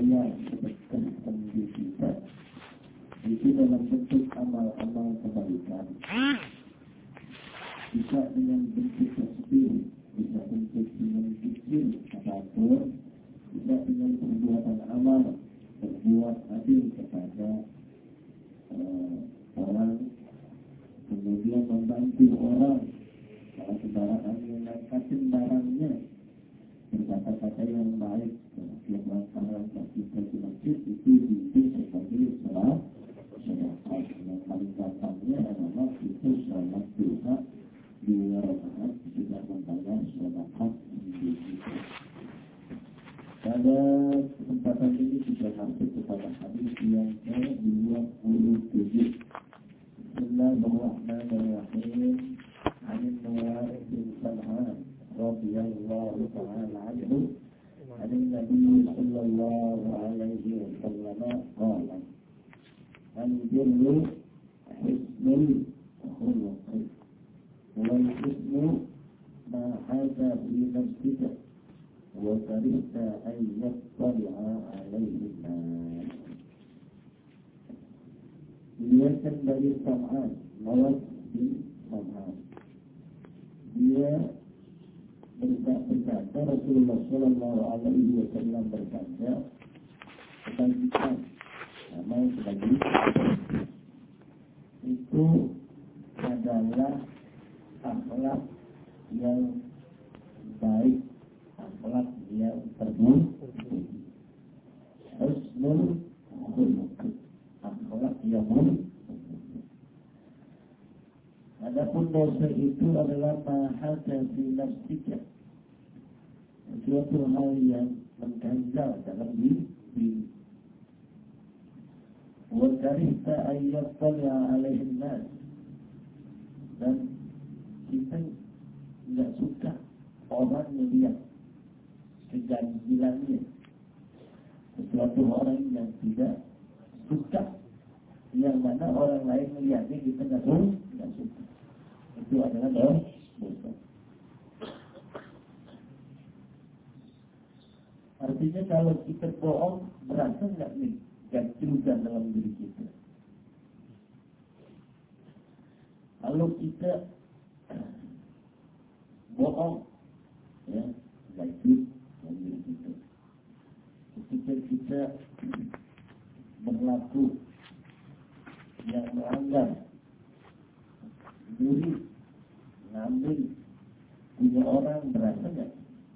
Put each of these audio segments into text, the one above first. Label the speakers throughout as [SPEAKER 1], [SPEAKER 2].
[SPEAKER 1] cahaya sedekahkan di kita itu dalam bentuk amal-amal kebaikan. Bisa dengan bentuk tasbih, bisa bentuk dengan zikir ataupun bisa dengan perbuatan amal, berbuat adil kepada orang, kemudian membantu orang kalau kendaraan mengangkatin barangnya, berkata-kata yang baik, setiap langkah-langkah kita ke masjid itu sebagai salah sedekah. Yang paling gampangnya adalah itu salat duha 2 rakaat sudah membayar sedekah sendiri. Pada kesempatan ini kita masuk kepada hadis yang ke-27. Bismillahirrahmanirrahim. عن النواس بن سمعان رضي الله تعالى عنه عن النبي صلى الله عليه وسلم قال: البر حسن الخلق والحسن ما حاك في نفسك وكرهت أن يطلع عليه الناس. Diriwayatkan dari Sam'an, Nawas bin Sam'an. Dia berkata, Rasulullah Sallallahu Alaihi Wasallam berkata tentang kita, nama yang sebagai itu adalah akhlak yang baik, akhlak yang terpuji, husnul khuluq, akhlak yang mulia. Adapun dosa itu adalah mahaka fi nafsika, suatu hal yang mengganjal dalam diri. Wa karihta an yattali'a alaihi an-nas, dan kita tidak suka orang melihat keganjilannya, sesuatu orang yang tidak suka, yang mana orang lain melihatnya kita tidak suka. Itu adalah dosa. Artinya kalau kita bohong, berasa nggak nih ganjilkan dalam diri kita? Kalau kita bohong, ya ganjil dalam diri kita. Ketika kita berlaku yang melanggar diri, ngambil punya orang, berasa nggak?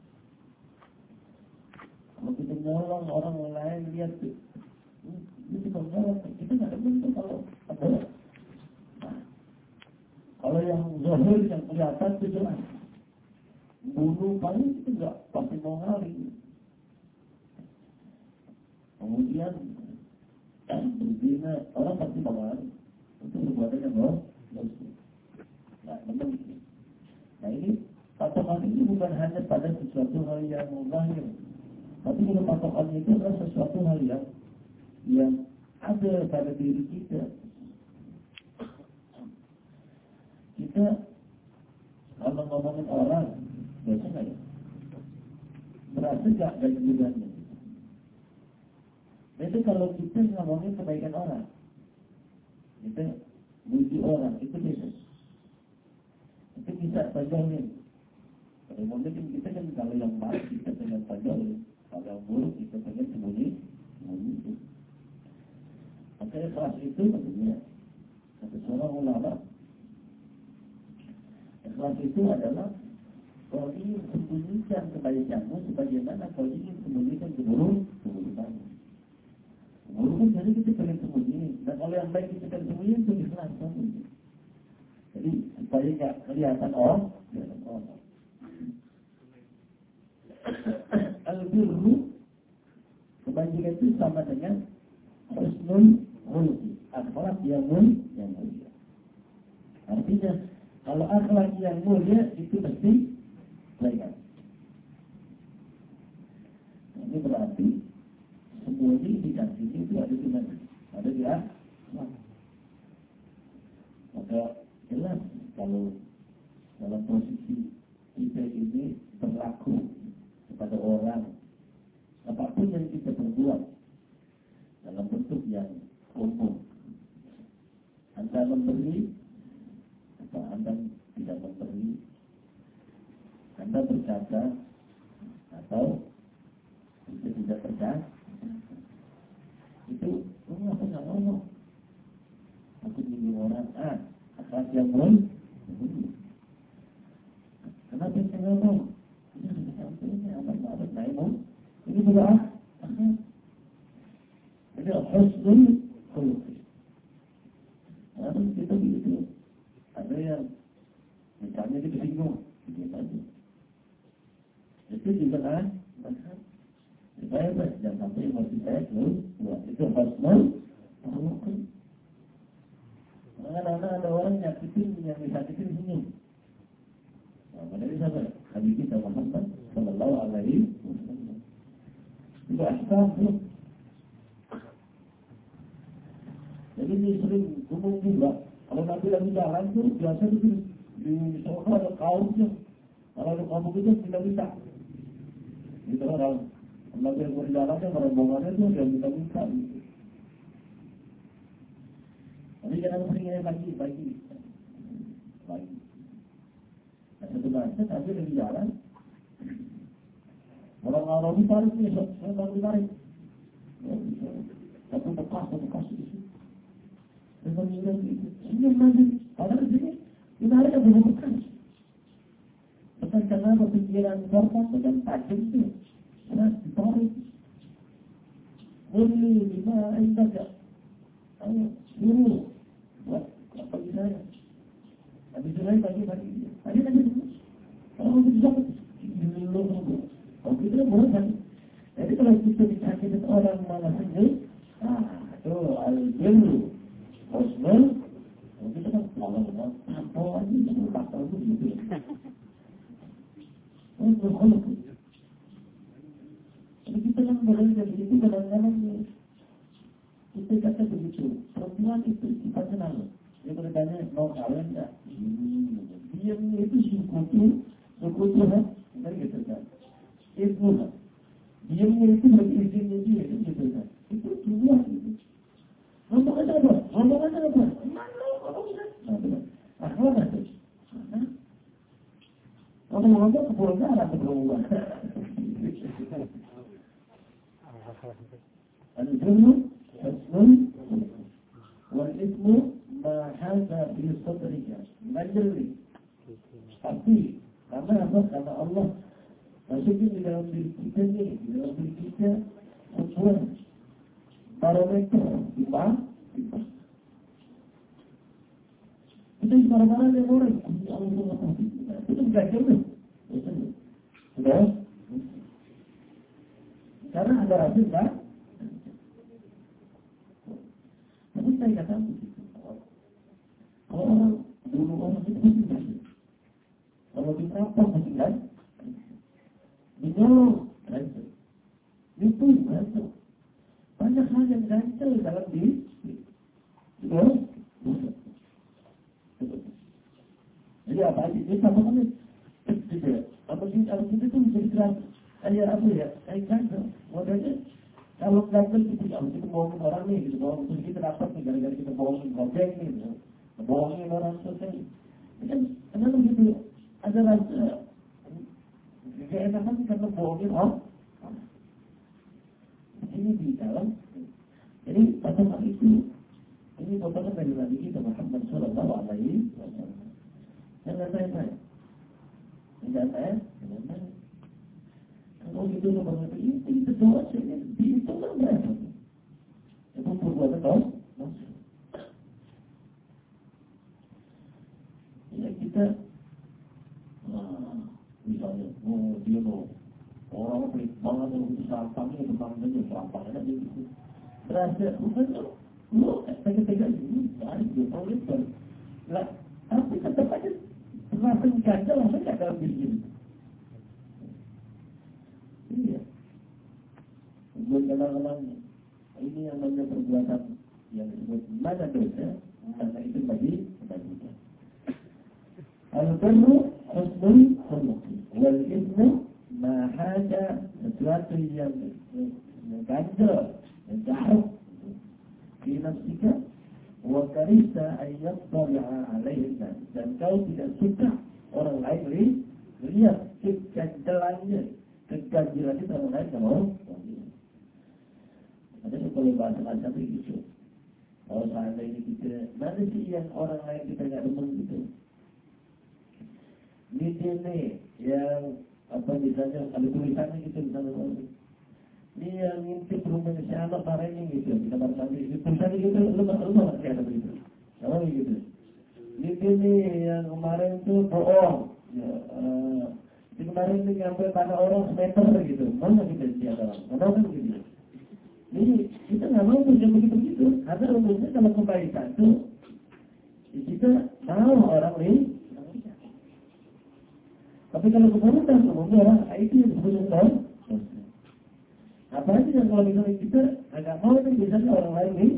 [SPEAKER 1] Kalau kita nolong orang lain, lihat tuh, ini kita nolong, kita nggak ada bentuk kalau ada. Nah, kalau yang zahir, yang kelihatan itu jelas. Bunuh paling itu nggak pasti mau ngaling. Kemudian berzina, orang pasti mau ngaling. Itu perbuatannya dosa. Nah ini patokan ini bukan hanya pada sesuatu hal yang zahir, tapi kalau patokan itu adalah sesuatu hal yang ada pada diri kita. Kita kalau ngomongin orang, biasa nggak ya? Berasa nggak ganjilannya? Itu kalau kita ngomongin kebaikan orang, kita muji orang, itu biasa. Itu bisa tajamnya. Kalau mungkin kita kan kalau yang baik kita dengan tajam, kalau yang buruk kita dengan sembunyi. Maka ikhlas itu maksudnya, kata seorang ulama, ikhlas itu adalah kau ingin sembunyikan kebaikanmu sebagaimana kau ingin sembunyikan keburukanmu. Keburukan jadi kita pengen sembunyi, dan kalau yang baik kita pengen sembunyi itu ikhlas. Jadi supaya nggak kelihatan orang. Al-birru, kebajikan itu sama dengan husnul khuluq, akhlak yang mulia. Artinya kalau akhlak yang mulia itu mesti baik. Ini berarti semua indikasi itu ada di mana? Ada di akhlak. Maka jelas kalau dalam posisi kita ini berlaku kepada orang, apapun yang kita perbuat, dalam bentuk yang umum. Anda memberi atau Anda tidak memberi, Anda berkata atau itu tidak percaya, itu aku nggak ngomong, aku minjem orang asal dia boleh. Kenapa saya ngomong? Ini sudah sampai ini amat naik ini sudah jadi husnul khuluq. Lalu kita begitu, ada yang misalnya dia tersinggung, dia tanya, itu juga kan, saya jangan sampai emosi saya keluar, itu husnul khuluq. Kadang-kadang ada orang yang disakitin senyum. Dari siapa? Nabi kita Muhammad sallallahu alaihi wasallam. Itu ahsan. Jadi ini sering umum juga. Kalau Nabi lagi jalan tuh biasa di sofa ada kaumnya. Kalau ada kaum itu tidak bisa. Gitu orang Nabi yang berjalannya rombongannya tuh yang minta. Tapi jangan seringnya bagi. Satu bahasa tapi lagi jalan orang ini tarik nih, saya baru tarik satu bekas di situ dengan bilang gitu senyum lagi, padahal di sini ditarik ada bekas bukan karena berpikiran korban itu kan tajam tuh nah ditarik boleh lima enggak ayo suruh buat apa saya habis itu lagi tadi kalau bisa kita boleh kan. Jadi kalau kita disakitin orang malah senyum, itu al-birru husnul, kita kan malah apa aja itu bakal begitu. Husnul khuluq. Jadi kita yang boleh dari itu kadang-kadang kita kata begitu. Perempuan itu kita kenal. Dia bertanya mau kawin enggak? Dia itu sekutu kan? Kan gitu kan? Itu kan? Dia itu bagi izinnya dia gitu kan? Itu dua gitu. Ngomong aja apa? Akhlak itu. Ngomong-ngomong kebolehkan atau perempuan? Al-jurnu hasnun wal-ismu ma hadha fi sadrika majri. Tapi karena apa? Karena Allah maksudnya di dalam diri kita ni, di dalam diri kita sebuah barometer kita marah-marah dengan orang itu enggak jelas sudah karena ada rasa enggak tapi saya katakan kalau orang dulu orang itu mesti berhasil. Kalau di kapal mesti kan di jauh ganjel itu ganjel banyak hal yang ganjel dalam diri jadi apa aja ini sama kan apa sih kalau kita tuh menjadi keras kayak apa ya kayak ganjel modalnya kalau ganjel itu kita bohongin orang nih gitu terus kita dapat nih gara-gara kita bohongin gojek nih gitu. Bohongin orang selesai kan kenapa gitu ada rasa gak enakan karena bohongin orang ini di dalam jadi pada saat itu ini potongan dari Nabi kita Muhammad sallallahu alaihi wasallam jangan saya kalau gitu nomor ini itu doa saya dihitung kan berapa itu perbuatan dosa ya kita misalnya dia mau orang pelit banget untuk sampahnya teman-temannya sampahnya gitu berasa bukan lu tega-tega ini dari dia pelit lah tapi tetap aja terasa ganjel langsung gak dalam diri ini iya buat kenal-kenal ini yang namanya perbuatan yang disebut mana dosa karena itu bagi kita al-birru husnul khuluq wal ismu ma haja sesuatu yang ganjel yang jauh fi nafsika wa karihta an yattali'a 'alaiha, dan kau tidak suka orang lain lihat keganjilannya, keganjilan itu orang lain nggak mau. Ada kalau bahasa macam itu. Kalau seandainya kita, mana sih yang orang lain kita nggak demen gitu? Ini yang apa misalnya ada tulisannya gitu misalnya. Ini yang ngintip rumahnya si anak parahnya gitu, kita baru sampai tulisannya gitu, lu nggak ada begitu, sama gitu. Ini yang kemarin tuh bohong, ya, kemarin tuh nyampe tanah orang semeter gitu, mana kita lihat orang, mana kan gitu. Jadi kita nggak mau punya begitu, karena umumnya kalau kebaikan tuh kita tahu orang lain. Tapi kalau keburukan umumnya orang itu yang disebut tahu. Apalagi kalau misalnya kita agak mau itu biasanya orang lain nih.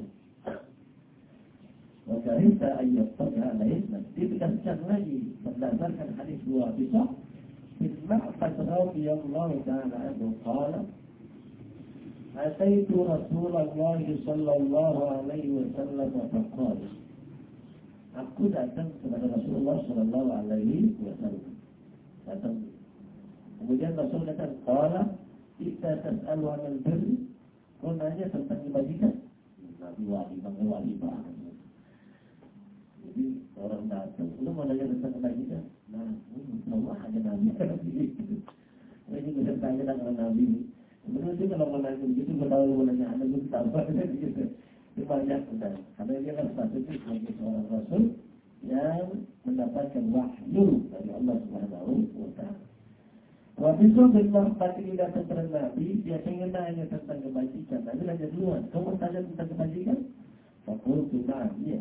[SPEAKER 1] Maka kita ayat pada lain nanti dikasihkan lagi berdasarkan hadis dua besok. Ma'qad radhiyallahu ta'ala anhu qala ataitu Rasulullah sallallahu alaihi wasallam faqala, aku datang kepada Rasulullah sallallahu alaihi wasallam. Datang. Kemudian Rasul datang, qala kita tas'alu 'anil birri, kau nanya tentang kebajikan. Nabi wali banget. Jadi orang datang, lu mau nanya tentang kebajikan? Nah, Allah ada Nabi kan begitu. Ini bisa tanya dengan Nabi. Sebenarnya sih kalau mau nanya begitu, gue tahu lu mau nanya ada lu tahu kan gitu. Itu banyak udah. Karena dia kan statusnya sebagai seorang Rasul yang mendapatkan wahyu dari Allah Subhanahu wa Ta'ala. Waktu itu benar ini datang kepada Nabi, dia ingin nanya tentang kebajikan. Nabi nanya duluan, kamu tanya tentang kebajikan? Fakultu na'am, ya.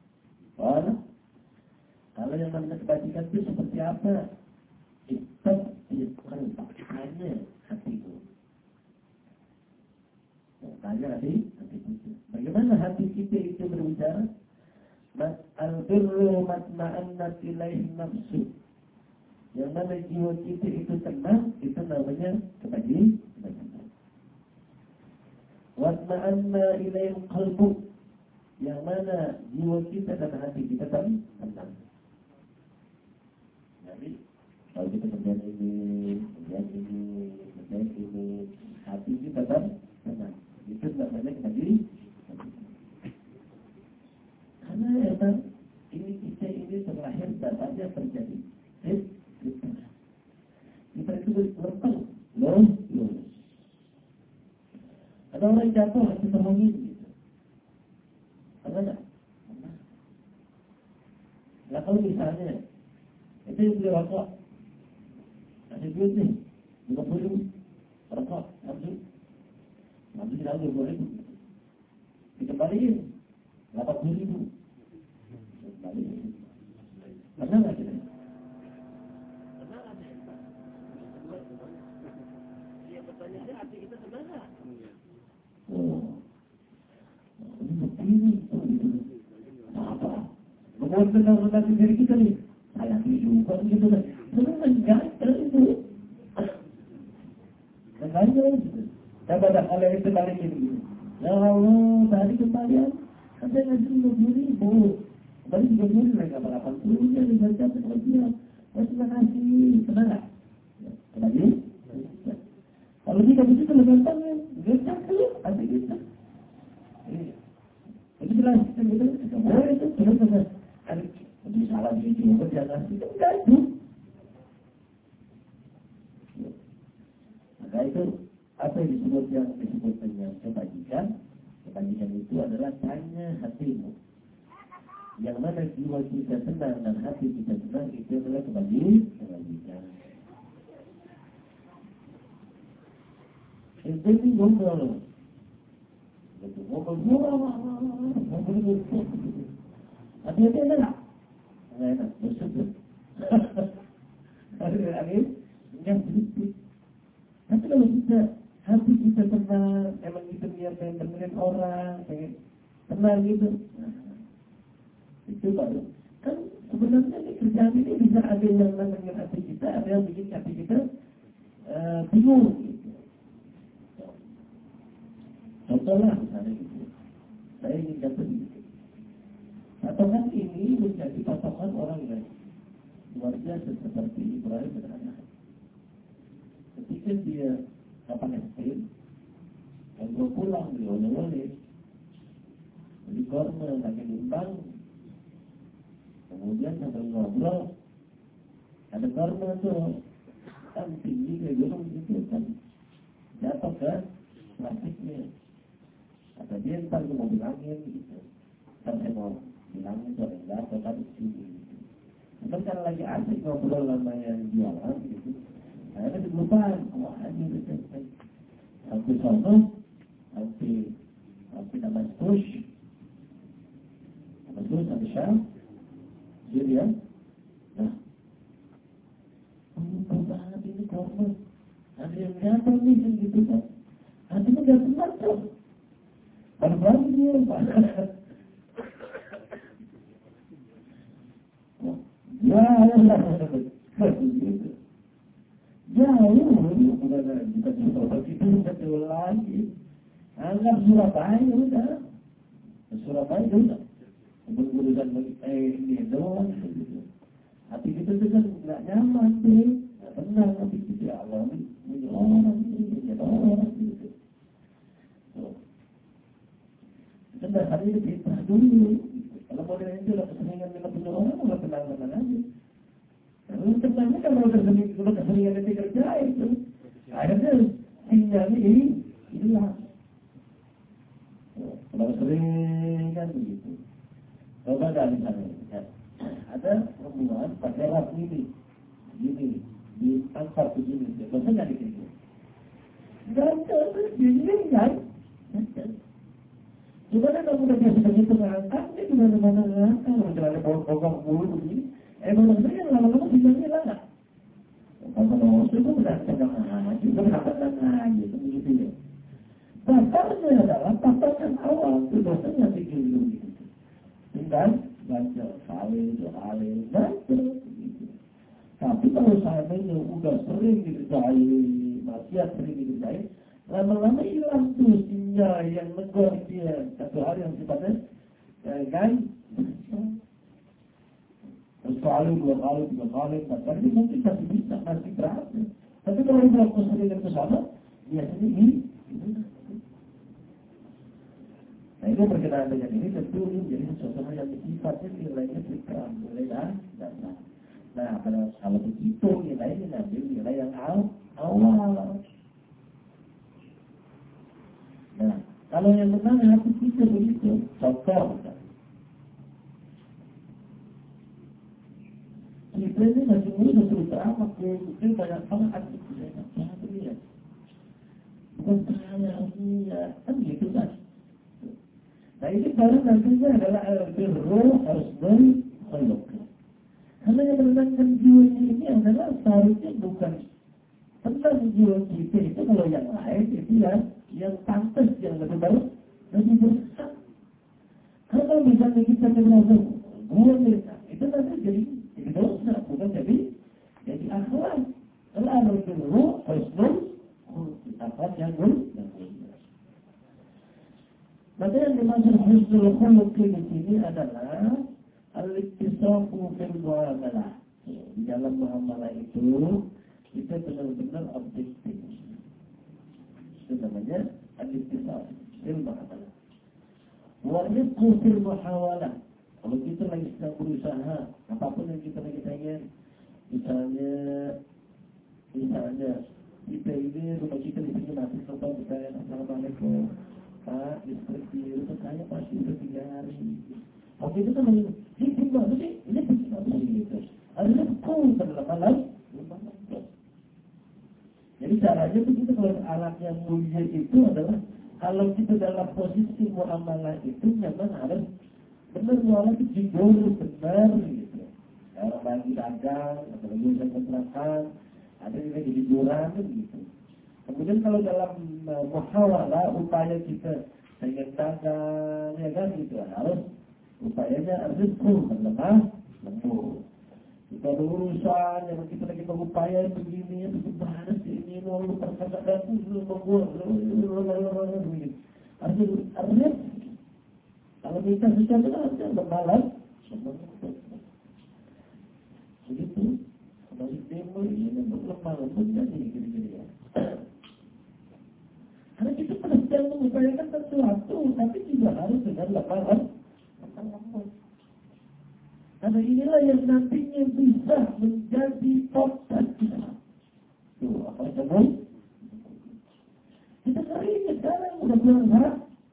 [SPEAKER 1] Kalau yang namanya kebajikan itu seperti apa? Itu hanya hatiku. Tanya hati kita. Bagaimana hati kita itu berbicara? Al-birru matma'annat ilaih nafsu. Yang mana jiwa kita itu tenang, itu namanya kebajikan. Watma'anna ilaih qalbu. Yang mana jiwa kita dan hati kita tenang. Jadi, kalau kita kerjaan ini, hati kita tenang. Itu namanya kebajikan. Karena emang kita ini terlahir dasarnya terjadi. Kita itu berlepas, lulus. Ada orang jatuh, kita ngomongin gitu. Ada nggak? Nah kalau misalnya, itu yang beli rokok, ada duit nih, 50.000, rokok, habis kita 20.000, dikembaliin, 80.000, dikembaliin. Pernah nggak kita? Hati kita tenang nggak? Ini apa? Bukan tentang diri kita nih. Saya juga gitu kan. Sebenarnya enggak itu. Makanya gitu. Coba dah kalau itu balik ini. Ya Allah, tadi kembalian kan saya ngasih 50.000. Balik 30.000 lagi apa 80 nya dibaca pengajian. Terima kasih. Tenang nggak? Kembali. Kalau kita begitu lebih gampang ya, kita keluar hati kita. Itu jelas kita gitu, boleh itu terus ada di salah video berjalan itu enggak itu. Maka itu apa yang disebut dengan kebajikan? Kebajikan itu adalah tanya hatimu. Yang mana jiwa kita tenang dan hati kita tenang, itu adalah kebajikan. Jadi ngobrol, hati-hati ada nggak? Nggak enak, bersyukur. Yang sedikit. Tapi kalau kita hati kita tenang, emang kita pengen dengerin orang, pengen tenang gitu, itu baru. Kan sebenarnya di kerjaan ini bisa ada yang namanya hati kita, ada yang bikin hati kita bingung. Contohlah misalnya gitu. saya ingin dapat ini. Patokan ini menjadi patokan orang yang luar biasa seperti Ibrahim dan anak. Ketika dia dapat SD, yang gue pulang beli oleh-oleh, beli korma, lagi nimbang, kemudian sambil ngobrol, ada korma tuh kan tinggi kayak gunung gitu kan, jatuh ke plastiknya. Kata dia ntar gue mau bilangin gitu, ntar saya mau bilangin soal yang jatuh kan di sini. Kan kan lagi asik ngobrol sama yang jualan gitu. Akhirnya dilupain, wah ini gitu. Sampai sono, sampai nama push, sampai Syam, jadi ya. Nah, banget ini korma. Ada yang jatuh nih gitu kan. Hatinya gak tenang tuh. Baru-baru dia, Pak. Ya, begitu. Jauh, bukan Surabaya itu betul lagi. Anggap Surabaya udah. Surabaya udah. Urusan ini doang. Hati kita itu kan nggak nyaman tuh, nggak tenang hati kita. Ya Allah, ini orang gitu. Kita dasarnya itu kita dulu. Kalau model itu lah keseringan dengan punya orang, nggak tenang-tenang aja. Lalu tenangnya kalau keseringan itu kerja itu, akhirnya sinyalnya ini hilang. Kalau sering kan begitu. Coba dah misalnya, ada perempuan pakai rok gini, diangkat begini, biasanya nggak dikira. Ganteng, dingin kan? Coba deh kamu udah biasa begitu ngangkat, dia gimana-mana ngangkat, macam ada bogong bulu begini. Maksudnya lama-lama sinyalnya hilang nggak? Kalau itu benar-benar aja, benar-benar aja, begitu ya. Dasarnya adalah patokan awal, itu dosennya tinggi gitu. Tinggal baca halil, baca gitu. Tapi kalau seandainya udah sering dikerjai, maksiat sering dikerjai, lama-lama hilang tuh sinyal yang negor dia. Satu hal yang sifatnya kan sekali, dua kali, tiga kali, empat kali, mungkin masih bisa, masih berhasil. Tapi kalau udah sering ke sana, biasanya ini. Nah itu berkenaan dengan ini tentu menjadi sesuatu yang sifatnya nilainya fitrah, nilai dasar. Nah kalau begitu nilainya nanti nilai yang awal. Nah kalau yang benar hati kita begitu, contoh. Kita ini masih muda terutama kita banyak banget aktivitas ya. Bukan saya kan gitu kan. Nah ini baru nantinya adalah al-birru husnul khuluq. Karena yang menenangkan jiwa ini adalah seharusnya bukan tentang jiwa kita itu, kalau yang lain itu yang pantas, yang lebih baik, lebih besar. Kalau misalnya kita merasa gue mereka, itu nanti jadi dosa, bukan jadi akhlak. Kalau al-birru husnul khuluq, apa yang maka yang dimaksud husnul khuluq di sini adalah al-ittisafu fil muamalah. Di dalam muamalah itu kita benar-benar objektif. Itu namanya al-ittisaf fil muamalah. Wa rizqu fil muhawalah. Kalau kita lagi sedang berusaha, apapun yang kita lagi pengen, misalnya kita ini rumah kita di sini masih sempat bertanya assalamualaikum. Pak, listrik di rumah saya pasti udah 3 hari. Oke, itu kan ini gimana sih? Ini bagaimana sih gitu? Ada cool berlama-lama. Jadi caranya begitu, kalau alat yang mulia itu adalah kalau kita dalam posisi muamalah itu memang harus benar muamalah itu jujur, benar gitu. Orang bagi dagang, atau urusan kontrakan, ada juga jadi juran gitu. Kemudian kalau dalam muhawalah upaya kita pengen dagang, ya kan gitu, harus upayanya rizqu, lemah lembut. Kita berurusan, yang kita lagi berupaya begini, bagaimana sih ini, lalu perkataan itu membuat harus Kalau minta sesuatu aja berbalas, semuanya begitu. Balik demo ini lemah lembut jadi gini-gini ya. Karena kita sedang mengupayakan sesuatu, tapi juga harus dengan lemah lembut. Karena inilah yang nantinya bisa menjadi potan kita. Tuh, apa sebut? Kita hari ini sekarang udah berharap.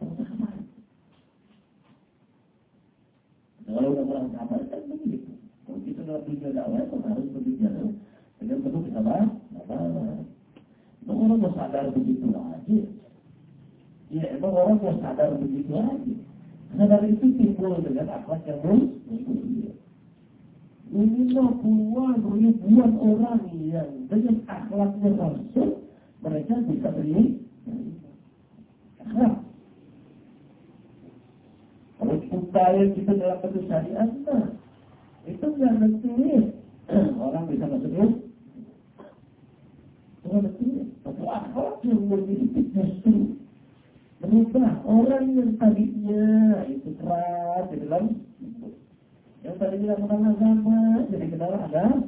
[SPEAKER 1] Kalau udah merasa sabar kan begitu. Kalau kita dalam dunia dakwah itu harus berbicara dengan penuh kesabaran. Emang orang mau sadar begitu aja. Ya emang orang mau sadar begitu aja. Sadar itu timbul dengan akhlak yang mulia. Ini puluhan ribuan orang yang dengan akhlaknya langsung mereka bisa beri akhlak. Kalau upaya kita dalam bentuk syariat, itu nggak nentuin orang bisa masuk ya. Nggak nentuin. Tapi akhlak yang memiliki justru merubah orang yang tadinya itu keras di dalam yang tadinya kenal agama jadi kenal agama.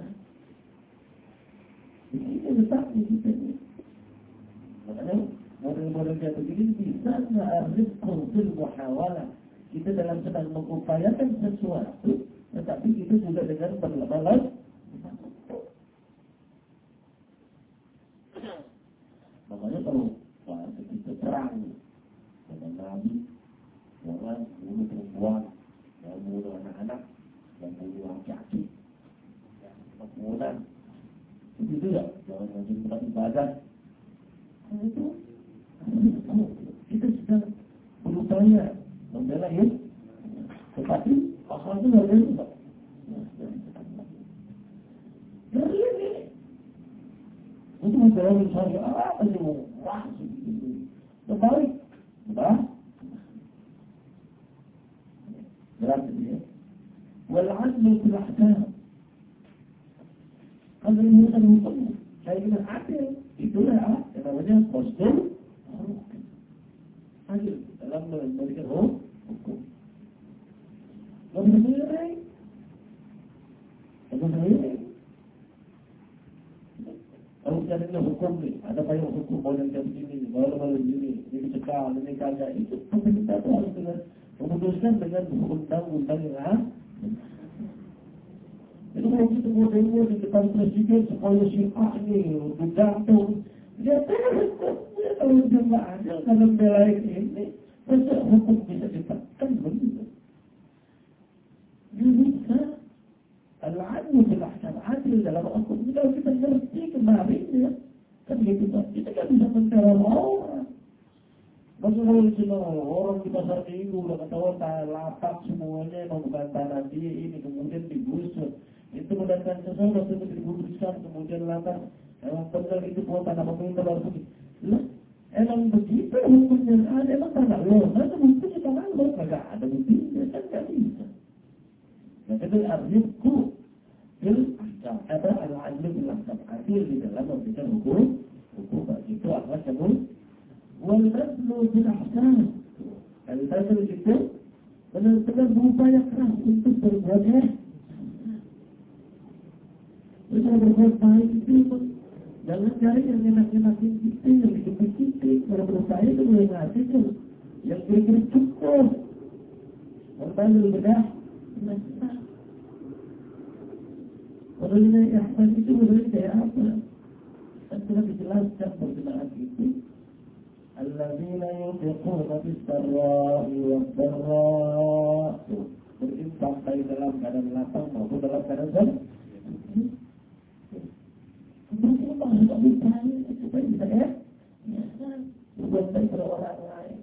[SPEAKER 1] Ini letaknya kita ini. Makanya model-model kayak begini bisa nggak harus konsul muhawalah. Kita dalam sedang mengupayakan sesuatu, tetapi itu juga dengan berlebaran. Makanya kalau kita perang dengan Nabi, jangan bunuh perempuan, jangan bunuh anak-anak, jangan bunuh laki-laki, kemudian begitu ya, jangan ngajin tempat ibadah. Itu kita sedang berupaya membela ya, tetapi pasal itu nggak ada. Jadi ini untuk membela syariat ini wah, terbalik, berarti dia. Wal'adlu fil ahkam. Kalau ini kan hukum, saya kira adil. Itulah yang namanya kostum. Adil dalam memberikan hukum. Kalau sendiri, kalau jadinya hukum nih, ada banyak hukum boleh kayak begini, boleh begini, ini dicekal, ini kagak. Itu pemerintah itu harus dengan memutuskan dengan undang-undang yang ada. Jadi kalau kita mau demo di depan presiden supaya syiah ini digantung, dia kalau dia nggak ada dalam belain ini, masa hukum bisa ditekan begitu? Dia bisa. Al-adlu fil ahkam, adil dalam hukum. Kalau kita ngerti kemarin ya, kan gitu kan, kita kan bisa mencari orang. Maksudnya cuma orang di pasar minggu udah ketahuan lapak semuanya mau bukan tanah dia ini kemudian digusur. Itu mendatangkan sesuatu itu digusurkan kemudian latar emang benar itu buat tanah pemerintah baru begini. Lah, emang begitu hukumnya ada emang tanah lo, nanti buktinya tanah lo nggak ada buktinya kan nggak bisa. Nah itu arifku bil ahkam, ada al-adlu bil ahkam, adil di dalam memberikan hukum itu apa sebut wal-adlu bil ahkam. Al-adlu itu benar-benar berupaya keras untuk berbuat kita berbuat baik itu jangan cari yang enak-enakin kita, yang hidup kita. Kalau berupaya itu boleh ngasih tuh yang kira-kira cukup. Kalau bedah, nah. Kalau ini ihsan itu benar kayak apa? Kan sudah dijelaskan berkenaan itu. Alladzina yunfiquna bis-sarra'i wad-dharra'i. Berinfak baik dalam keadaan lapang maupun dalam keadaan senang. Berarti apa harus berupaya supaya bisa ya? Berbuat baik pada orang lain.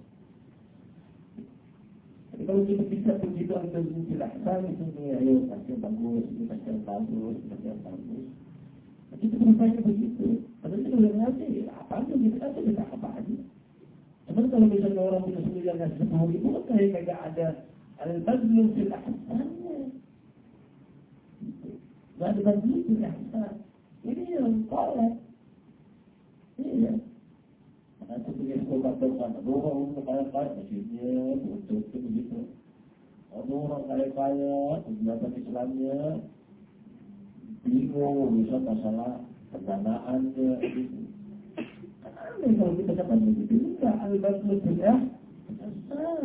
[SPEAKER 1] Jadi kalau kita bisa begitu ambil ihsan itu nih, ayo kasih bagus, kasih bagus. Kita berupaya begitu. Padahal kita udah ngasih, apa aja kita kasih kita apa aja. Cuman kalau misalnya orang punya sendiri yang ngasih 10.000 kan kayak gak ada al-badlu fil ihsannya. Gak ada badlu fil ihsan. Ini yang kolek. Iya. Maka itu punya katakan, ada orang kaya-kaya, masjidnya, untuk begitu. Ada orang kaya-kaya, kegiatan Islamnya, bingung, bisa masalah pendanaannya, gitu. Aneh kalau kita katakan begitu, enggak, al-batul bid'ah, asal.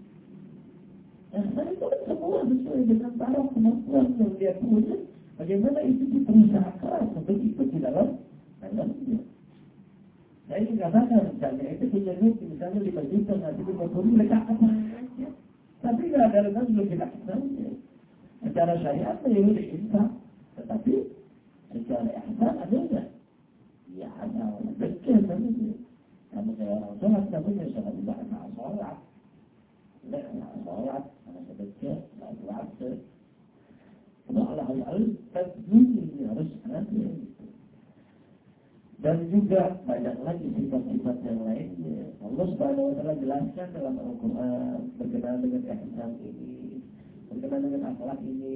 [SPEAKER 1] Asal itu kan semua sesuai dengan taraf kemampuan yang dia punya. Bagaimana itu diperusahakan untuk ikut di dalamnya. Saya ingin katakan, misalnya itu punya duit, misalnya 5 juta, nanti 50 mereka apa aja. Tapi nggak ada renang belum dilaksanakannya. Secara syariat itu diinfak, tetapi secara ihsan ada nggak? Ya ada orang berkir namanya. Kamu kayak orang sholat, namanya sholat di bahasa sholat. Tidak sholat, karena sedekah, nggak puasa. Allah tajwid harus ada. Dan juga banyak lagi sifat-sifat yang lainnya. Allah Subhanahu wa taala jelaskan dalam Al-Qur'an berkenaan dengan ihsan ini, berkenaan dengan akhlak ini.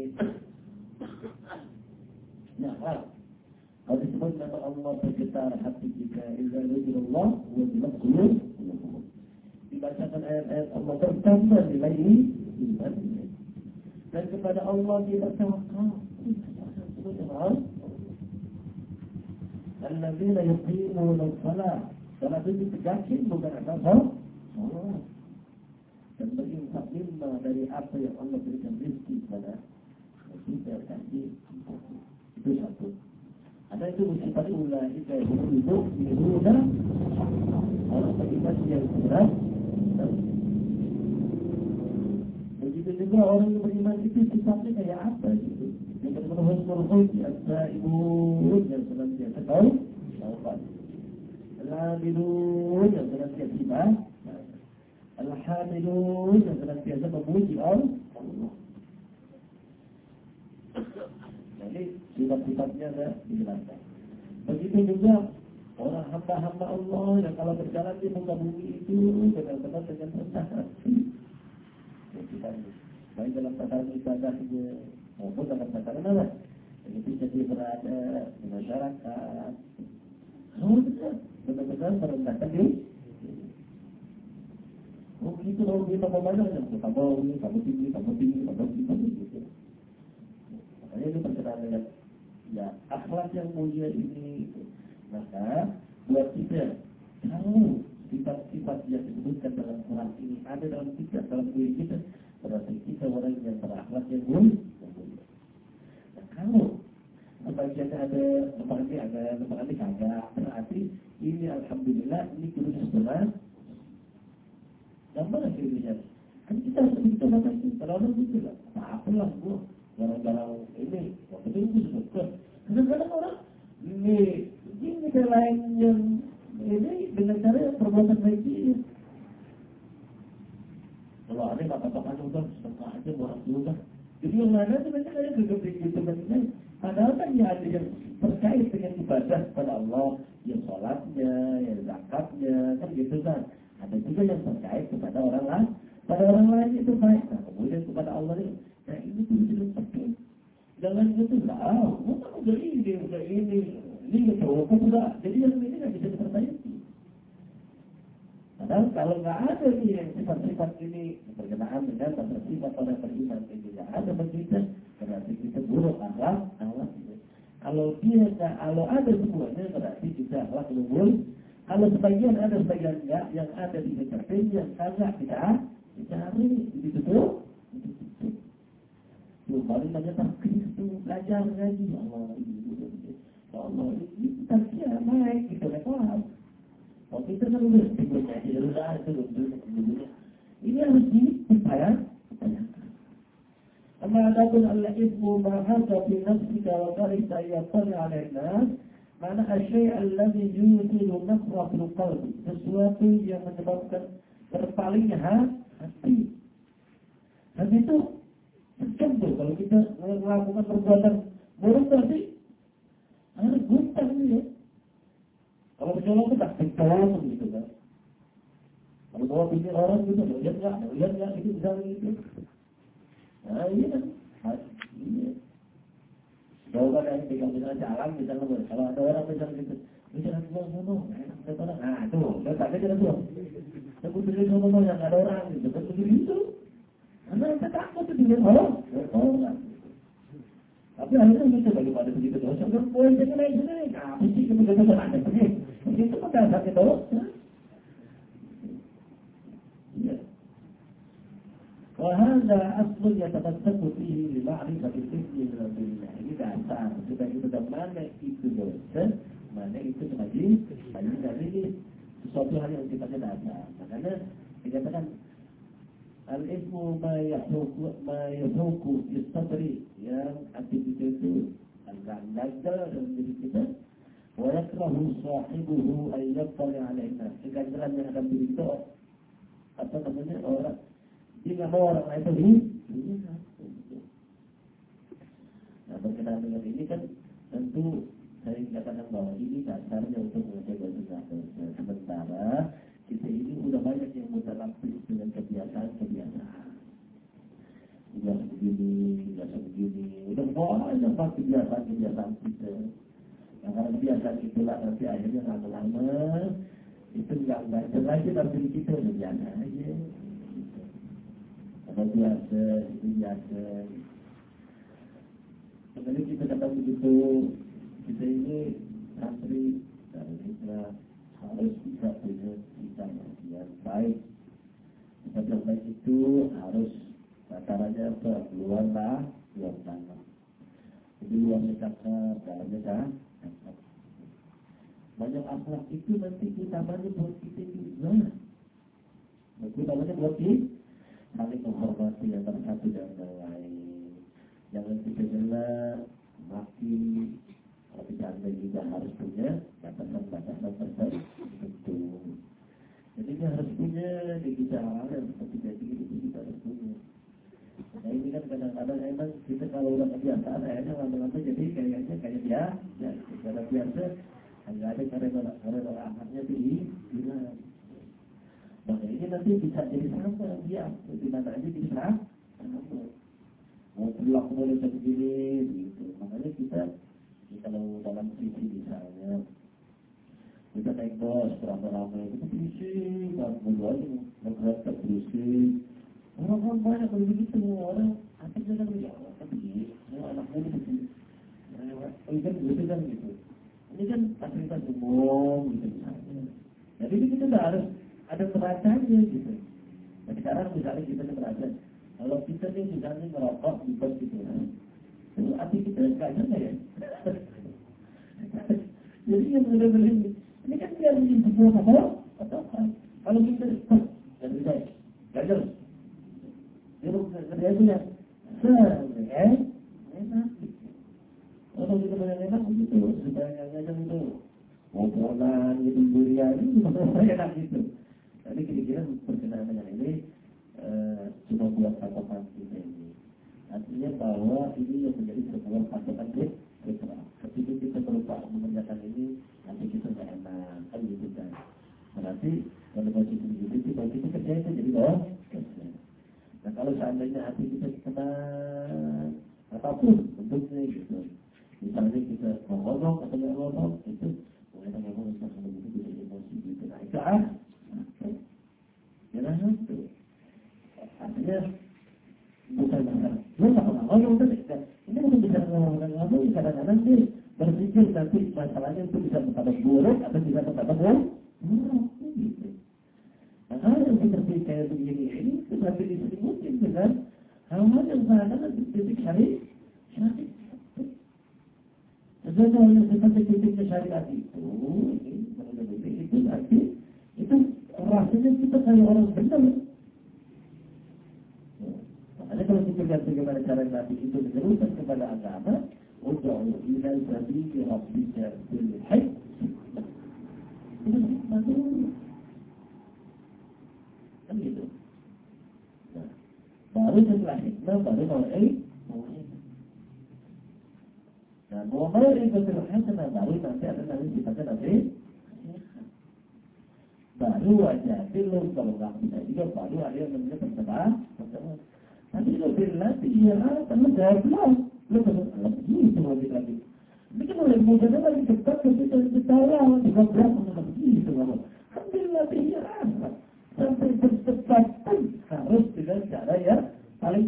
[SPEAKER 1] Ya, akhlak. Kalau disebut nama Allah bergetar hati kita, idza dzikrillah wa wajilat qulub. Dibacakan ayat-ayat Allah bertambah nilai iman. Dan kepada Allah dia bertawakal. Alladzina yuqimuna shalah. Salat itu tegasin bukan asal salat. Dan berinfak mimma dari apa yang Allah berikan rezeki kepada kita kasih. Itu satu. Ada itu bersifat ulaika yu'minu biruda. Orang beriman yang berat. Begitu juga orang yang beriman itu sifatnya kayak apa gitu. Yang berhubung as-saibun yang senantiasa tahu taubat. Al-abidun yang senantiasa ibadah. Al-hamidun yang senantiasa memuji Allah. Jadi sifat-sifatnya ada dijelaskan. Begitu juga orang hamba-hamba Allah yang kalau berjalan di muka bumi itu benar-benar dengan rendah hati. Baik dalam tataran ibadahnya maupun dalam tataran apa? Ketika dia berada di masyarakat, benar-benar merendahkan diri. Oh gitu, kalau kita memandang kamu tinggi, gitu. Makanya itu berkenaan dengan ya akhlak yang mulia ini. Maka buat kita tahu sifat-sifat yang disebutkan dalam Quran ini ada dalam kita, dalam diri kita, berarti kita orang yang berakhlak yang mulia. Nah, kalau sebagian ada tempat ini kagak, berarti ini alhamdulillah ini kurus sebelah. Gambar akhirnya kan kita seperti itu kata itu, kalau orang gitu lah, apalah gua gara-gara ini, waktu itu suka. Kadang-kadang orang ini lain yang ini dengan cara perbuatan baik dia. Kalau ada kata-kata juga, setengah aja orang juga. Jadi yang mana sebenarnya kayak gitu kan. Padahal kan ya ada yang terkait dengan ibadah kepada Allah, yang sholatnya, yang zakatnya, kan gitu kan. Ada juga yang terkait kepada orang lain. Pada orang lain itu baik. Nah, kemudian kepada Allah ini, nah ini tuh tidak pakai. Jangan gitu lah. Udah ini cowok enggak. Jadi yang ini nggak bisa diperbaiki. Padahal kalau nggak ada nih yang sifat-sifat ini berkenaan dengan sifat orang beriman ini tidak ada bagi kita, berarti kita buruk akhlak. Kalau ada semuanya berarti kita akhlak luhur. Kalau sebagian ada, sebagian enggak, yang ada di deketin, yang kagak kita cari, begitu tuh. Baru banyak takdir tuh, belajar lagi. Allah, ini tazkiyah naik, gitu lepas. Waktu itu kan ini harus dipertanyakan. Amma adapun al-ismu ma'haka fi nafsika wa karita yattali alaihnas. Mana asyai' alladhi yutilu nafra fil qalbi, sesuatu yang menyebabkan terpalingnya hati. Dan itu tercontoh kalau kita melakukan perbuatan buruk berarti harus guntar ini ya. Kalau berjalan itu tak diktawan gitu kan. Kalau bawa pilih orang gitu, lihat nggak itu misalnya itu. Nah iya kan, iya. Jawaban yang tinggal jalan misalnya, kalau ada orang misalnya gitu, misalnya buang bunuh, enak orang, nah tuh, letaknya kita tuh. Aku sendiri ngomong yang ada orang gitu, kan begitu. Karena saya takut tuh dilihat orang. Tapi akhirnya gitu, bagaimana begitu dosa, boleh jangan naik, apa sih kemudian ada begitu kan dasarnya dosa. Iya. Wahada asal yatamassak fihi li ma'rifati al-ithmi billah. Ini dasar. Sudah itu dan mana itu dosa, mana itu sebagai dari sesuatu hal yang sifatnya dasar. Makanya dikatakan al-ithmu ma yahuku yastadri, yang aktivitas itu agak gagal dalam diri kita. Wa yakrahu sahibuhu ay yattali alaina. Kegagalan yang ada diri itu apa namanya, orang dia nggak mau orang lain tahu. Nah, berkenaan dengan ini kan tentu saya katakan bahwa ini dasarnya untuk menjaga dosa. Sementara kita ini udah banyak yang mutalapis dengan kebiasaan. Biasa begini, udah banyak kebiasaan kita. Yang karena kebiasaan itulah nanti akhirnya lama-lama itu nggak lagi dalam diri kita, udah biasa aja. Kalau biasa, itu biasa. Sebenarnya kita kata begitu, kita ini santri dan kita harus bisa punya sikap yang baik. Sikap yang baik itu harus caranya luar tanah. Jadi luarnya cakap, dalamnya cakap. Banyak akhlak itu nanti utamanya buat kita juga. Utamanya buat kita saling menghormati antara satu dan yang lain. Jangan kita gelap, maki. Kalau bercanda juga harus punya batasan-batasan tertentu. Jadi kita harus punya di kita hal-hal seperti itu kita harus punya. Nah ini kan kadang-kadang emang kita kalau udah kebiasaan akhirnya lama-lama jadi kayaknya kayak dia, ya secara biasa nggak ada karena akadnya hilang. Maka ini nanti bisa jadi sama dia, di mana aja bisa sama. Mau perilaku boleh begini, gitu. Makanya kita kalau dalam sisi misalnya kita naik bos beramai-ramai itu berisik, nggak perlu aja bergerak berisik. Orang banyak kalau begitu orang akhirnya kan ya tapi anak muda begini, kan begitu kan gitu. Ini kan fasilitas umum gitu misalnya. Jadi kita tidak harus ada neracanya gitu. Nah sekarang misalnya kita neraca, kalau kita nih misalnya merokok di bos gitu, itu hati kita nggak nyampe ya. Jadi yang benar-benar ini kan dia menjadi sebuah atau kalau kita nggak bisa, nggak jelas. Dia kerja punya, enak. Kalau kita banyak-banyak begitu, sebanyak-banyak itu, ngompolan gitu, durian itu enak gitu. Jadi kira-kira berkenaan dengan ini cuma buat patokan kita ini. Artinya bahwa ini yang menjadi sebuah patokan kita. Ketika kita berusaha mengerjakan ini, nanti kita nggak enak, kan gitu kan. Berarti kalau posisi begitu, kita kerja itu jadi nah kalau seandainya hati kita kena apapun bentuknya gitu, misalnya kita ngomong atau nggak ngomong, itu mulai ngomong sama begitu bisa emosi gitu. Nah itu jangan itu. Artinya bukan masalah. Lu nggak ngomong udah. Ini bukan bicara ngomong. Kadang-kadang dia berpikir nanti masalahnya itu bisa bertambah buruk atau bisa bertambah buruk. Gitu. Nah hal yang seperti kayak begini ini sebagai diselimutin dengan hal-hal yang sangat titik syariat. Sesuatu yang seperti titiknya syariat itu, itu nanti itu rasanya kita kayak orang benar. Makanya kalau kita lihat bagaimana cara Nabi itu menyerukan kepada agama, ud'u ila sabili rabbika bil hikmah. Itu hikmah dulu. Kan gitu. Nah, baru setelah hikmah baru mulai. Nah, mulai ibadah hasanah baru nanti ada nanti sifatnya nanti. Baru aja, lo kalau nggak bisa juga baru ada yang namanya pertemuan. Nanti lo bilang iya, teman jawab lo kalau begitu lagi. Ini kan oleh mudah lagi cepat kita tahu juga berapa begitu kalau. Alhamdulillah iya. Sampai cara ya paling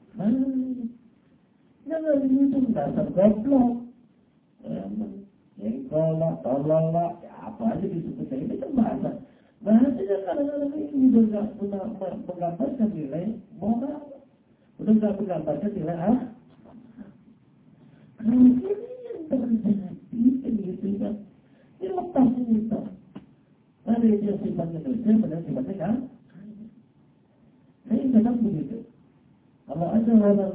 [SPEAKER 1] jangan itu dasar goblok. Jengkol lah, tolol lah, ya apa aja disebutnya itu kan bahasa. Bahasanya kadang-kadang ini udah menggambarkan nilai moral, udah nggak menggambarkan nilai kalau ini yang terjadi kan gitu kan. Ini lepas itu. Ada dia sifatnya dosa, benar sifatnya kan? Saya kadang begitu. Kalau ada orang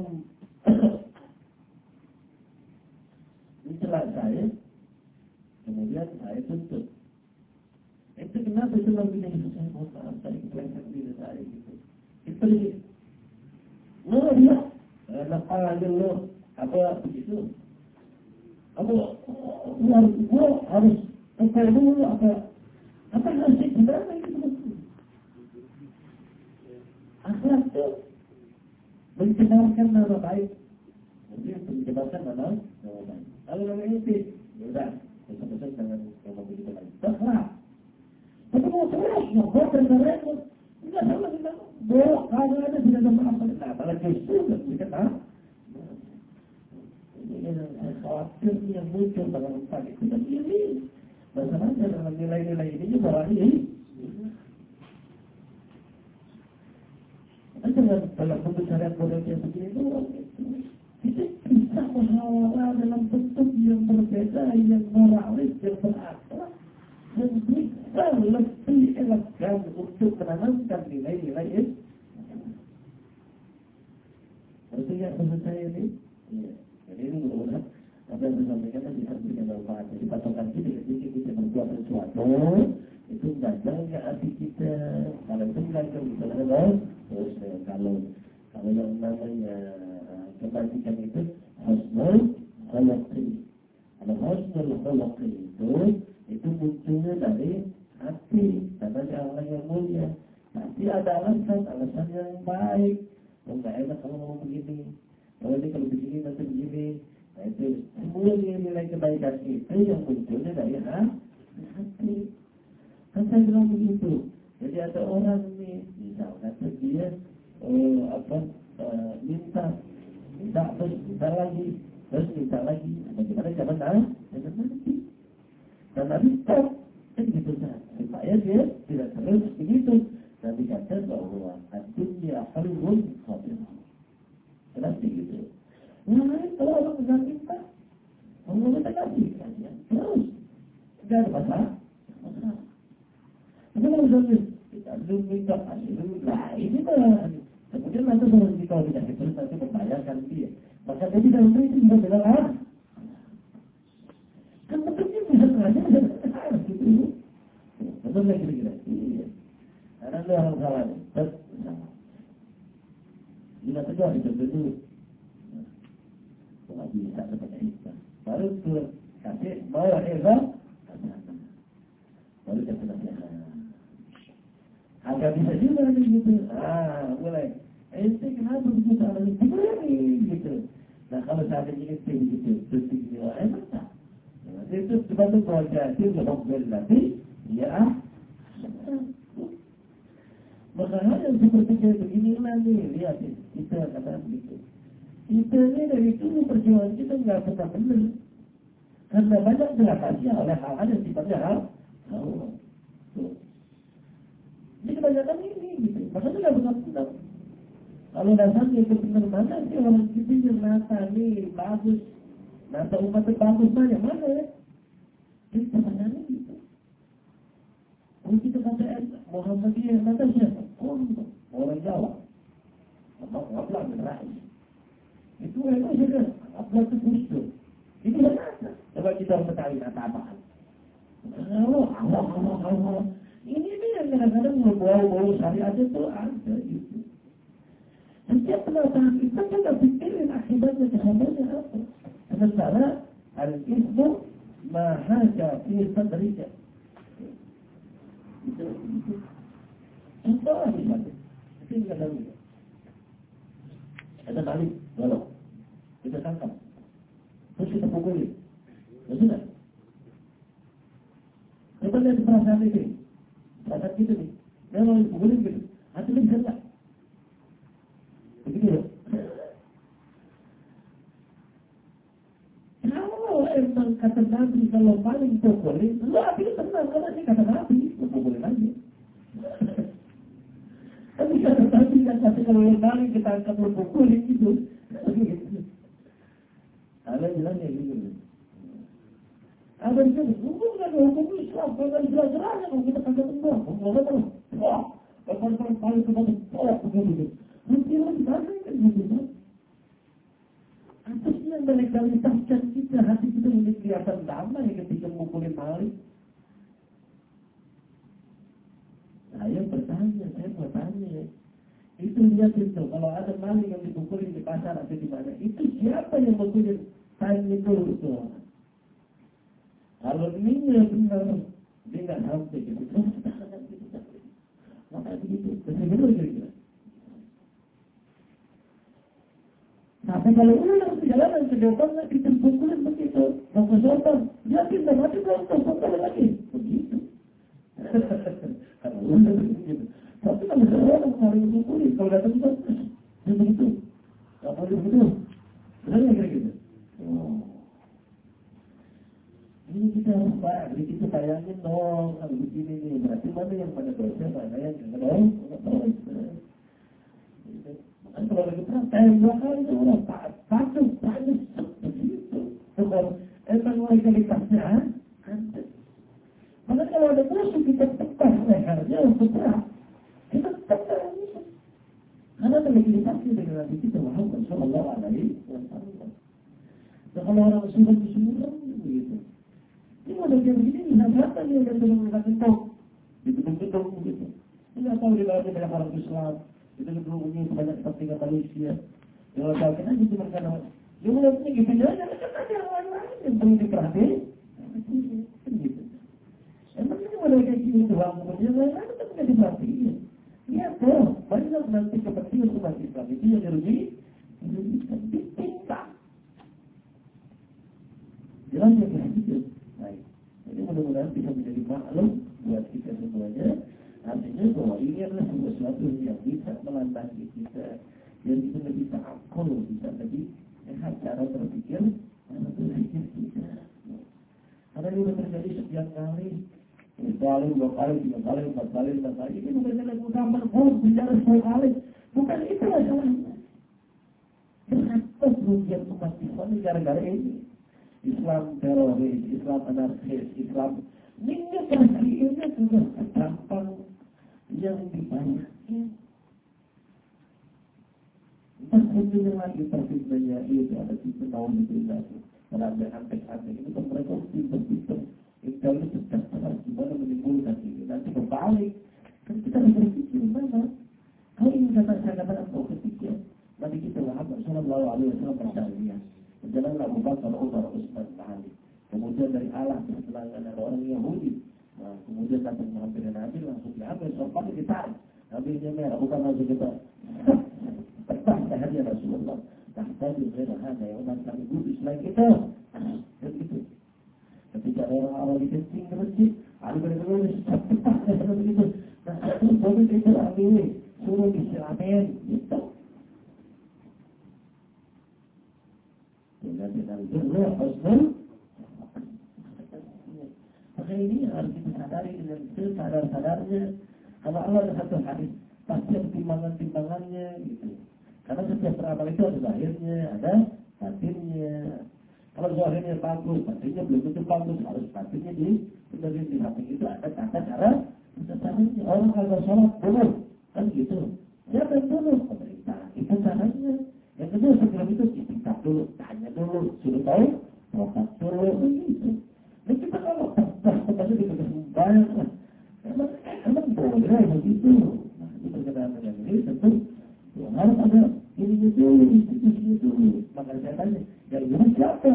[SPEAKER 1] mencela saya, kemudian saya tuntut. Itu kenapa itu lagi itu saya mau maaf, saya kelihatan diri saya gitu. Itu dia. Dia enak aja lo, apa begitu? Gua harus upaya dulu apa nasib sebenarnya itu? Akhlak itu mencemarkan nama baik, mungkin mencemarkan nama baik. Kalau nama itu, sudah, besok-besok jangan ngomong begitu lagi. Akhlak. Tapi mau terus, mau terus, enggak salah kita. Kalau ada tidak ada maaf, apalagi justru kita tahu. Ini khawatir yang muncul dalam tempat itu dan ini masalahnya dalam nilai-nilai ini juga ini. Dalam pembicaraan modelnya begini itu kita muhawara dalam bentuk yang berbeda, yang moralis, yang berakhlak, yang bisa lebih elegan untuk menanamkan nilai-nilai itu. Artinya maksud saya ini, jadi ini mudah-mudahan apa yang saya sampaikan tadi bisa memberikan manfaat. Jadi patokan kita ketika kita berbuat sesuatu itu gagalnya hati kita. Kalau itu gagal kita gagal. Terus kalau yang namanya kebajikan itu husnul khuluqi. Kalau husnul khuluqi itu munculnya dari hati, karena Allah yang mulia. Nanti ada alasan yang baik. Enggak enak kalau ngomong begini. Kalau ini kalau begini nanti begini. Nah itu semua nilai kebaikan itu yang munculnya dari hati. Kan saya bilang begitu. Jadi ada orang nih, misalkan dia minta terus minta lagi, bagaimana cara jangan nanti. Dan nanti stop, kan gitu kan. Supaya dia tidak terus begitu. Dan dikatakan bahwa dunia harun khabir. Kenapa gitu? Nah, kalau orang tidak minta, Allah minta kasih saja. Terus, tidak ada masalah. Tapi kalau kita belum minta kasih dulu, nah ini kan. Kemudian nanti kalau tidak terus nanti membayarkan dia. Maka dia tidak memberi itu juga bilang kan bentuknya bisa saja gitu. Betul nggak kira-kira? Iya. Karena itu orang salah. Bila tegur itu dulu. Kalau bisa seperti itu. Baru tuh kasih bawa baru kasih nasihat. Agak bisa juga gitu. Mulai. Itu kenapa begitu ada gitu. Nah kalau saat ini begitu, terus begitu, enak tak? Itu sebab wajah itu lebih lagi, ya. Maka hal yang seperti kayak beginilah nih, lihat kita katakan begitu. Kita ini dari dulu perjuangan kita nggak pernah benar, karena banyak dilatasi oleh hal-hal yang sifatnya Allah. Jadi kebanyakan ini gitu, makanya nggak pernah benar. Kalau dasarnya itu benar mana sih orang kita yang nata nih bagus, nata umat itu bagus banyak mana ya? Jadi pertanyaannya gitu. Kalau kita kata Muhammadiyah nata siapa? Orang Jawa. Ablah bin Rais. Itu memang sudah Ablah itu Gusdur. Itu nata. Coba kita mengetahui nata apaan. Allah. Ini yang kadang-kadang berbau-bau syariat itu ada gitu. Setiap penataan kita kita pikirin akibatnya kesabarannya apa. Sementara al-ismu mahaja fi sadrika. Itu. Contoh misalnya. Itu yang ada juga. Ada tali, golok. Kita tangkap. Terus kita pukuli. Ya sudah. Coba lihat perasaan ini. Perasaan kita nih. Memang dipukulin gitu. Hati bisa enggak? emang kata Nabi kalau maling pukulin, lu habis tenang karena ini kata Nabi, pukulin aja. Tapi kata Nabi kan kata kalau maling kita akan pukulin gitu. Ada jalannya gitu. Ada yang bilang, hukum kan hukum Islam, kalau jelas-jelasnya kalau kita kagak tembak, ngomong terus, wah, kalau paling kepada tolak begitu. Mungkin lagi kagak kan gitu. Atasnya melegalitaskan kita, hati kita ini kelihatan damai ketika memukulin maling. Saya mau tanya, itu lihat itu, kalau ada maling yang dipukulin di pasar atau di mana, itu siapa yang memukulin? Tanya itu. Kalau ini benar, dia nggak sampai gitu. Maka begitu, benar kira-kira. Tapi kalau ulang perjalanan ke depan kita pukulin begitu, mau ke sopan, dia pindah mati kalau sopan lagi, begitu. Kalau ulang begitu. Tapi kalau seorang hari pukulin, kalau datang ke dia begitu, nggak boleh begitu. Benar kira-kira. Ini kita harus paham, jadi kita sayangin dong, kalau begini nih, berarti mana yang pada dosa, mana yang enggak dong, kan kalau lagi perang, kayak 2 kali itu orang patuh, begitu. Emang legalitasnya ada. Maka kalau ada musuh, kita tekan lehernya untuk perang. Kita tekan musuh. Karena ada legalitasnya dengan Nabi kita, Muhammad Sallallahu Alaihi Wasallam. Dan kalau orang sudah disuruh, begitu. Ini ada yang begini, nasihatkan dia dan dengan kentok. Dibentuk-bentuk begitu. Tidak tahu di dalamnya banyak orang Islam. Itu gedungnya banyak kepentingan manusia. Yang letakkan aja cuma karena dia mulai gitu aja. Kan ada orang-orang yang perlu diperhatiin. Gitu. Emang ini mulai kayak gini doang. Kemudian lain-lain itu tidak diperhatiin. Iya tuh, banyak nanti kepentingan umat Islam itu yang dirugikan. Ditinta. Jelasnya kayak gitu. Baik. Jadi mudah-mudahan bisa menjadi maklum buat kita semuanya. Artinya bahwa ini adalah sesuatu yang bisa melantarkan kita, yang kita lebih akal, bisa lebih sehat cara berpikir kita. Karena ini sudah terjadi sekian kali, 1 kali, 2 kali, 3 kali, 4 kali, 5 kali. Ini bukan jalan utama, bicara 10 kali. Bukan itu masalahnya. Kenapa kerugian umat Islam ini gara-gara ini? Islam teroris, Islam anarkis, Islam ini perginya sudah gampang yang dibanyakin. Maksudnya lagi perfitnanya itu ada tipe tahun itu lagi. Kalau ada antek-antek ini kan mereka pinter-pinter. Kalau itu terserah gimana menimbulkan ini. Nanti berbalik. Kan kita harus berpikir mana. Kalau ini saya katakan kau ketika Nabi kita Muhammad Sallallahu Alaihi Wasallam bersyariah. Berjalanlah Abu Bakar, Umar, Utsman, Ali. Kemudian dari Allah berselangan ada orang Yahudi. Nah, kemudian datang menghampiri Nabi langsung diambil sopan ditarik. Nabi merah bukan langsung kita. Tepat lehernya Rasulullah. Tahtaji ghairah hada ya umat kami butuh selain kita. Dan gitu. Ketika orang-orang dikencing ke masjid, Ali berkata, tepat lehernya begitu. Nah, itu boleh kita ambil, suruh disilamin, gitu. Dengan birra husnul. Maka ini harus kita sadari dengan sadar-sadarnya. Kalau Allah ada satu hadis, pasti ada timbangan-timbangannya gitu. Karena setiap beramal itu ada zahirnya, ada batinnya. Kalau zahirnya bagus, batinnya belum tentu bagus, harus batinnya benerin di hati itu ada tata cara. Caranya orang kalau sholat dulu, kan gitu. Siapa yang dulu? Pemerintah. Itu caranya. Yang kedua sebelum itu istiqah dulu, tanya dulu, suruh tahu, protes dulu, begitu. Dan kita kalau pasti kita sembahyang lah. Emang boleh begitu. Nah, ini berkenaan dengan ini tentu harus ada ininya dulu, institusinya dulu. Maka saya tanya, yang ini siapa?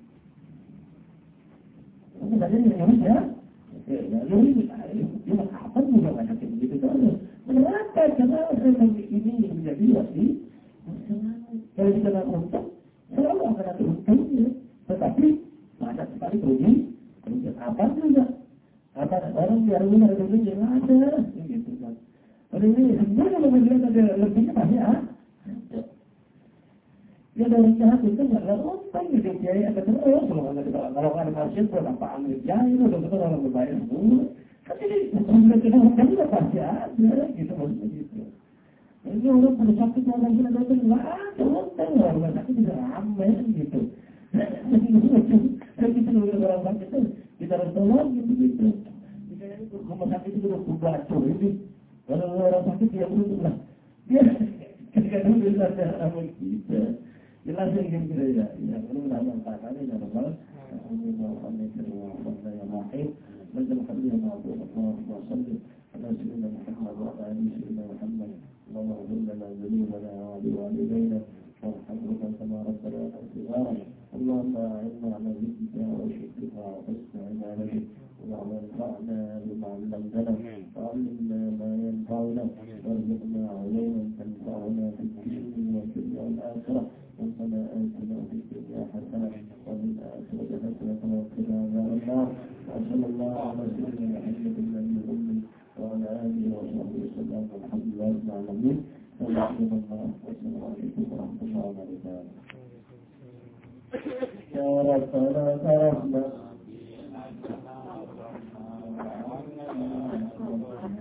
[SPEAKER 1] Ini tanya yang ini siapa? Ya ini, dia apa juga banyak yang begitu saja. Kenapa? Karena ini menjadi wasi. Kalau kita nak untung, selalu akan ada untungnya. Tetapi banyak sekali rugi. Kemudian apa juga? Apa orang biar ada rugi yang ada, gitu kan? Kalau ini sebenarnya kalau melihat ada lebihnya pasti Dia dari jahat itu nggak utang gitu, biaya ada terus. Kalau ada pasien berapa ambil biaya, udah betul orang berbayar semua. Tapi sudah kita makan juga pasti ada, gitu maksudnya gitu. Ini orang pada sakit orang sudah datang nggak ada utang, orang sakit tidak ramai gitu. Kalau kita orang sakit itu kita harus tolong gitu. Rumah sakit itu udah bacor ini. Kalau orang sakit dia beruntung lah. Dia kadang-kadang bisa ada sama kita. Jelas yang kita ya. Ya, ini nama tangannya dan Allah. Amin wa amin wa amin. Macam kali yang Allah wasallam. Allah Subhanahu Muhammad wa alihi Sayyidina Muhammad. Allahumma ighfir lana dhunubana wa liwalidayna warhamna kama rabbana صغارا. اللهم اعنا على ذكرك وشكرك وحسن عبادتك. اللهم انفعنا بما علمتنا وعلمنا ما ينفعنا وارزقنا علما تنفعنا في الدين والدنيا والآخرة. ربنا آتنا في الدنيا حسنة وفي الآخرة حسنة وقنا عذاب النار. وصلى الله على سيدنا محمد النبي الأمي وعلى آله وصحبه وسلم والحمد لله رب العالمين. والسلام عليكم ورحمة الله وبركاته. يا ربنا ترحمنا